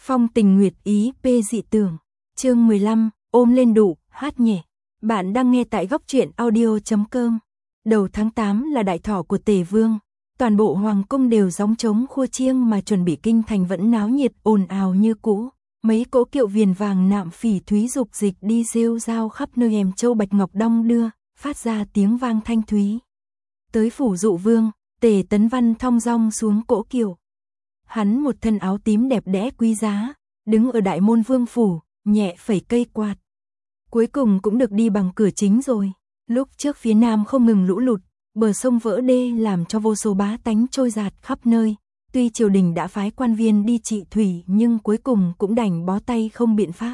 Phong tình nguyệt ý p dị tưởng. Chương 15, ôm lên đủ, hát nhẹ. Bạn đang nghe tại góc truyện audio.com. Đầu tháng 8 là đại thọ của Tề Vương. Toàn bộ hoàng cung đều gióng trống khua chiêng mà chuẩn bị, kinh thành vẫn náo nhiệt ồn ào như cũ. Mấy cỗ kiệu viền vàng nạm phỉ thúy dục dịch đi rêu rao khắp nơi, hèm châu bạch ngọc đong đưa, phát ra tiếng vang thanh thúy. Tới phủ Dụ Vương, Tề Tấn Văn thong dong xuống cỗ kiệu. Hắn một thân áo tím đẹp đẽ quý giá, đứng ở đại môn vương phủ, nhẹ phẩy cây quạt. Cuối cùng cũng được đi bằng cửa chính rồi. Lúc trước phía nam không ngừng lũ lụt, bờ sông vỡ đê làm cho vô số bá tánh trôi dạt khắp nơi. Tuy triều đình đã phái quan viên đi trị thủy nhưng cuối cùng cũng đành bó tay không biện pháp.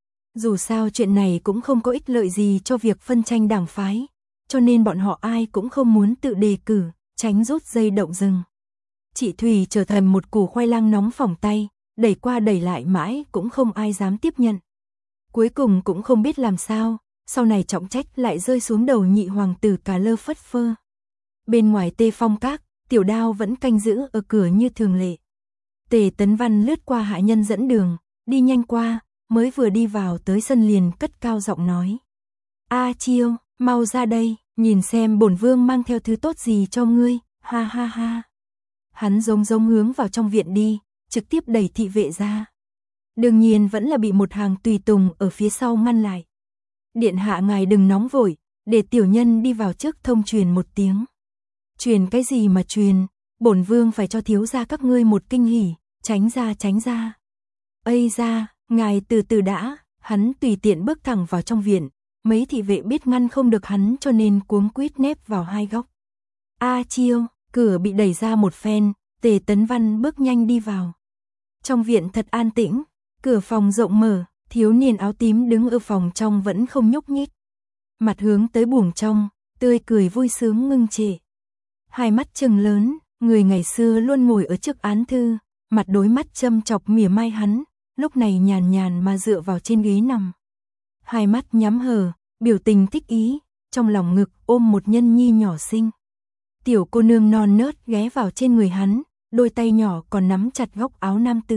Dù sao chuyện này cũng không có ích lợi gì cho việc phân tranh đảng phái, cho nên bọn họ ai cũng không muốn tự đề cử, tránh rút dây động rừng. Chị Thủy trở thành một củ khoai lang nóng phỏng tay, đẩy qua đẩy lại mãi cũng không ai dám tiếp nhận. Cuối cùng cũng không biết làm sao, sau này trọng trách lại rơi xuống đầu nhị hoàng tử Cà Lơ Phất Phơ. Bên ngoài Tê Phong Các, Tiểu Đao vẫn canh giữ ở cửa như thường lệ. Tề Tấn Văn lướt qua hạ nhân dẫn đường, đi nhanh qua, mới vừa đi vào tới sân liền cất cao giọng nói: "A Chiêu, mau ra đây, nhìn xem bổn vương mang theo thứ tốt gì cho ngươi, ha ha ha." Hắn giống hướng vào trong viện đi, trực tiếp đẩy thị vệ ra. Đương nhiên vẫn là bị một hàng tùy tùng ở phía sau ngăn lại. "Điện hạ ngài đừng nóng vội, để tiểu nhân đi vào trước thông truyền một tiếng." "Truyền cái gì mà truyền, bổn vương phải cho thiếu gia các ngươi một kinh hỉ, tránh ra tránh ra." "Ây da, ngài từ từ đã." Hắn tùy tiện bước thẳng vào trong viện, mấy thị vệ biết ngăn không được hắn cho nên cuống quýt nép vào hai góc. "A Chiêu." Cửa bị đẩy ra một phen, Tề Tấn Văn bước nhanh đi vào. Trong viện thật an tĩnh, cửa phòng rộng mở, thiếu niên áo tím đứng ở phòng trong vẫn không nhúc nhích. Mặt hướng tới buồng trong, tươi cười vui sướng ngưng trệ. Hai mắt trừng lớn, người ngày xưa luôn ngồi ở trước án thư, mặt đối mắt châm chọc mỉa mai hắn, lúc này nhàn nhàn mà dựa vào trên ghế nằm. Hai mắt nhắm hờ, biểu tình thích ý, trong lòng ngực ôm một nhân nhi nhỏ xinh. Tiểu cô nương non nớt ghé vào trên người hắn, đôi tay nhỏ còn nắm chặt góc áo nam tử.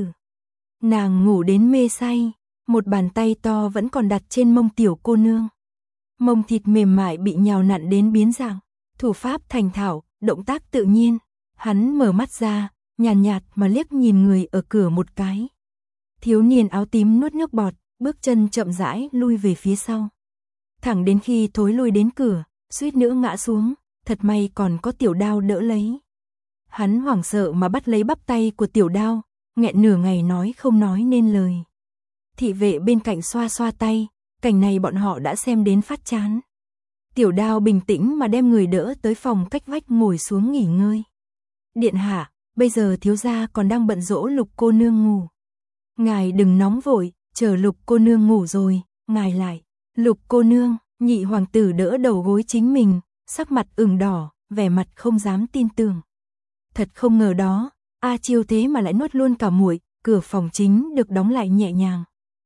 Nàng ngủ đến mê say, một bàn tay to vẫn còn đặt trên mông tiểu cô nương. Mông thịt mềm mại bị nhào nặn đến biến dạng, thủ pháp thành thạo, động tác tự nhiên. Hắn mở mắt ra, nhàn nhạt mà liếc nhìn người ở cửa một cái. Thiếu niên áo tím nuốt nước bọt, bước chân chậm rãi lui về phía sau. Thẳng đến khi thối lui đến cửa, suýt nữa ngã xuống. Thật may còn có Tiểu Đao đỡ lấy. Hắn hoảng sợ mà bắt lấy bắp tay của Tiểu Đao, nghẹn nửa ngày nói không nói nên lời. Thị vệ bên cạnh xoa xoa tay, cảnh này bọn họ đã xem đến phát chán. Tiểu Đao bình tĩnh mà đem người đỡ tới phòng cách vách ngồi xuống nghỉ ngơi. "Điện hạ, bây giờ thiếu gia còn đang bận dỗ Lục cô nương ngủ. Ngài đừng nóng vội, chờ Lục cô nương ngủ rồi, ngài lại." "Lục cô nương." Nhị hoàng tử đỡ đầu gối chính mình, sắc mặt ửng đỏ, vẻ mặt không dám tin tưởng. Thật không ngờ đó, A Chiêu thế mà lại nuốt luôn cả muội. Cửa phòng chính được đóng lại nhẹ nhàng.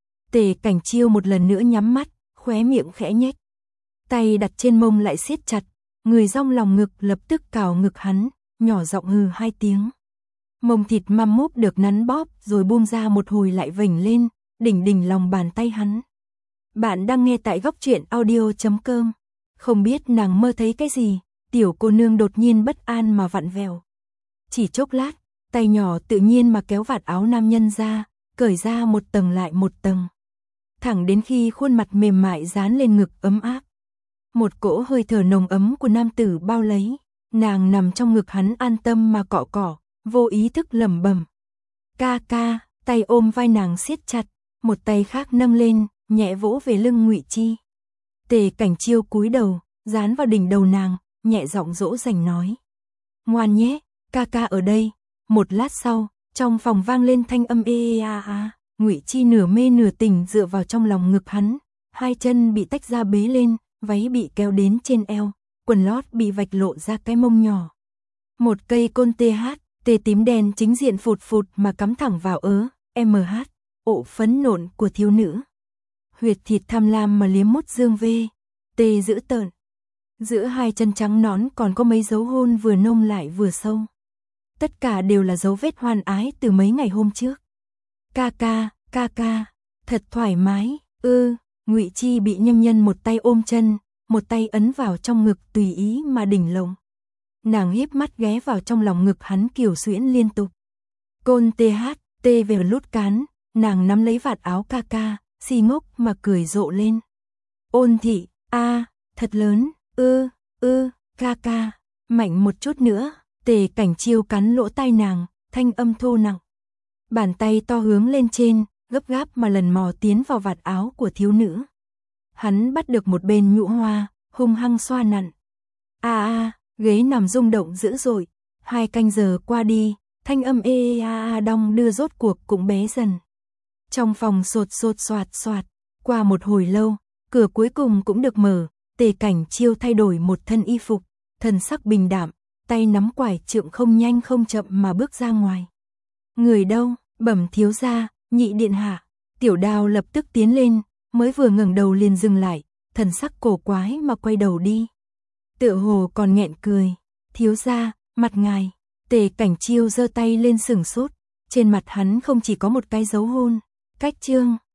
Tề Cảnh Chiêu một lần nữa nhắm mắt, khóe miệng khẽ nhếch. Tay đặt trên mông lại siết chặt, người rong lòng ngực lập tức cào ngực hắn, nhỏ giọng hừ hai tiếng. Mông thịt măm mốp được nắn bóp rồi buông ra một hồi lại vểnh lên, đỉnh lòng bàn tay hắn. Bạn đang nghe tại góc truyện audio.com. Không biết nàng mơ thấy cái gì, tiểu cô nương đột nhiên bất an mà vặn vẹo. Chỉ chốc lát, tay nhỏ tự nhiên mà kéo vạt áo nam nhân ra, cởi ra một tầng lại một tầng. Thẳng đến khi khuôn mặt mềm mại dán lên ngực ấm áp. Một cỗ hơi thở nồng ấm của nam tử bao lấy, nàng nằm trong ngực hắn an tâm mà cọ cọ, vô ý thức lẩm bẩm. "Ca ca." Tay ôm vai nàng siết chặt, một tay khác nâng lên, nhẹ vỗ về lưng Ngụy Chi. Tề Cảnh Chiêu cúi đầu, dán vào đỉnh đầu nàng, nhẹ giọng dỗ dành nói: "Ngoan nhé, ca ca ở đây." Một lát sau, trong phòng vang lên thanh âm ê a a. Ngụy Chi nửa mê nửa tỉnh dựa vào trong lòng ngực hắn, hai chân bị tách ra bế lên, váy bị kéo đến trên eo, quần lót bị vạch lộ ra cái mông nhỏ. Một cây côn tê tím đen chính diện phụt phụt mà cắm thẳng vào ộ phấn nộn của thiếu nữ. Huyệt thịt tham lam mà liếm mút dương vê, tê dữ tợn. Giữa hai chân trắng nõn còn có mấy dấu hôn vừa nông lại vừa sâu. Tất cả đều là dấu vết hoan ái từ mấy ngày hôm trước. ca ca, thật thoải mái, Ngụy Chi bị Nhâm Nhân một tay ôm chân, một tay ấn vào trong ngực tùy ý mà đỉnh lộng. Nàng híp mắt ghé vào trong lòng ngực hắn kiều xuyễn liên tục. Côn tê về lút cán, nàng nắm lấy vạt áo ca ca, si ngốc mà cười rộ lên. Ôn thị, thật lớn, ca ca, mạnh một chút nữa, Tề Cảnh Chiêu cắn lỗ tai nàng, thanh âm thô nặng. Bàn tay to hướng lên trên, gấp gáp mà lần mò tiến vào vạt áo của thiếu nữ. Hắn bắt được một bên nhũ hoa, hung hăng xoa nặn. Ghế nằm rung động dữ dội. 2 canh giờ qua đi, thanh âm đong đưa rốt cuộc cũng bé dần. Trong phòng sột soạt, qua một hồi lâu, cửa cuối cùng cũng được mở, Tề Cảnh Chiêu thay đổi một thân y phục, thần sắc bình đạm, tay nắm quải trượng không nhanh không chậm mà bước ra ngoài. Người đâu? Bẩm thiếu gia, nhị điện hạ. Tiểu Đào lập tức tiến lên, mới vừa ngẩng đầu liền dừng lại, thần sắc cổ quái mà quay đầu đi. Tựa hồ còn nghẹn cười. Thiếu gia, mặt ngài. Tề Cảnh Chiêu giơ tay lên sừng sốt, trên mặt hắn không chỉ có một cái dấu hôn. Cách chương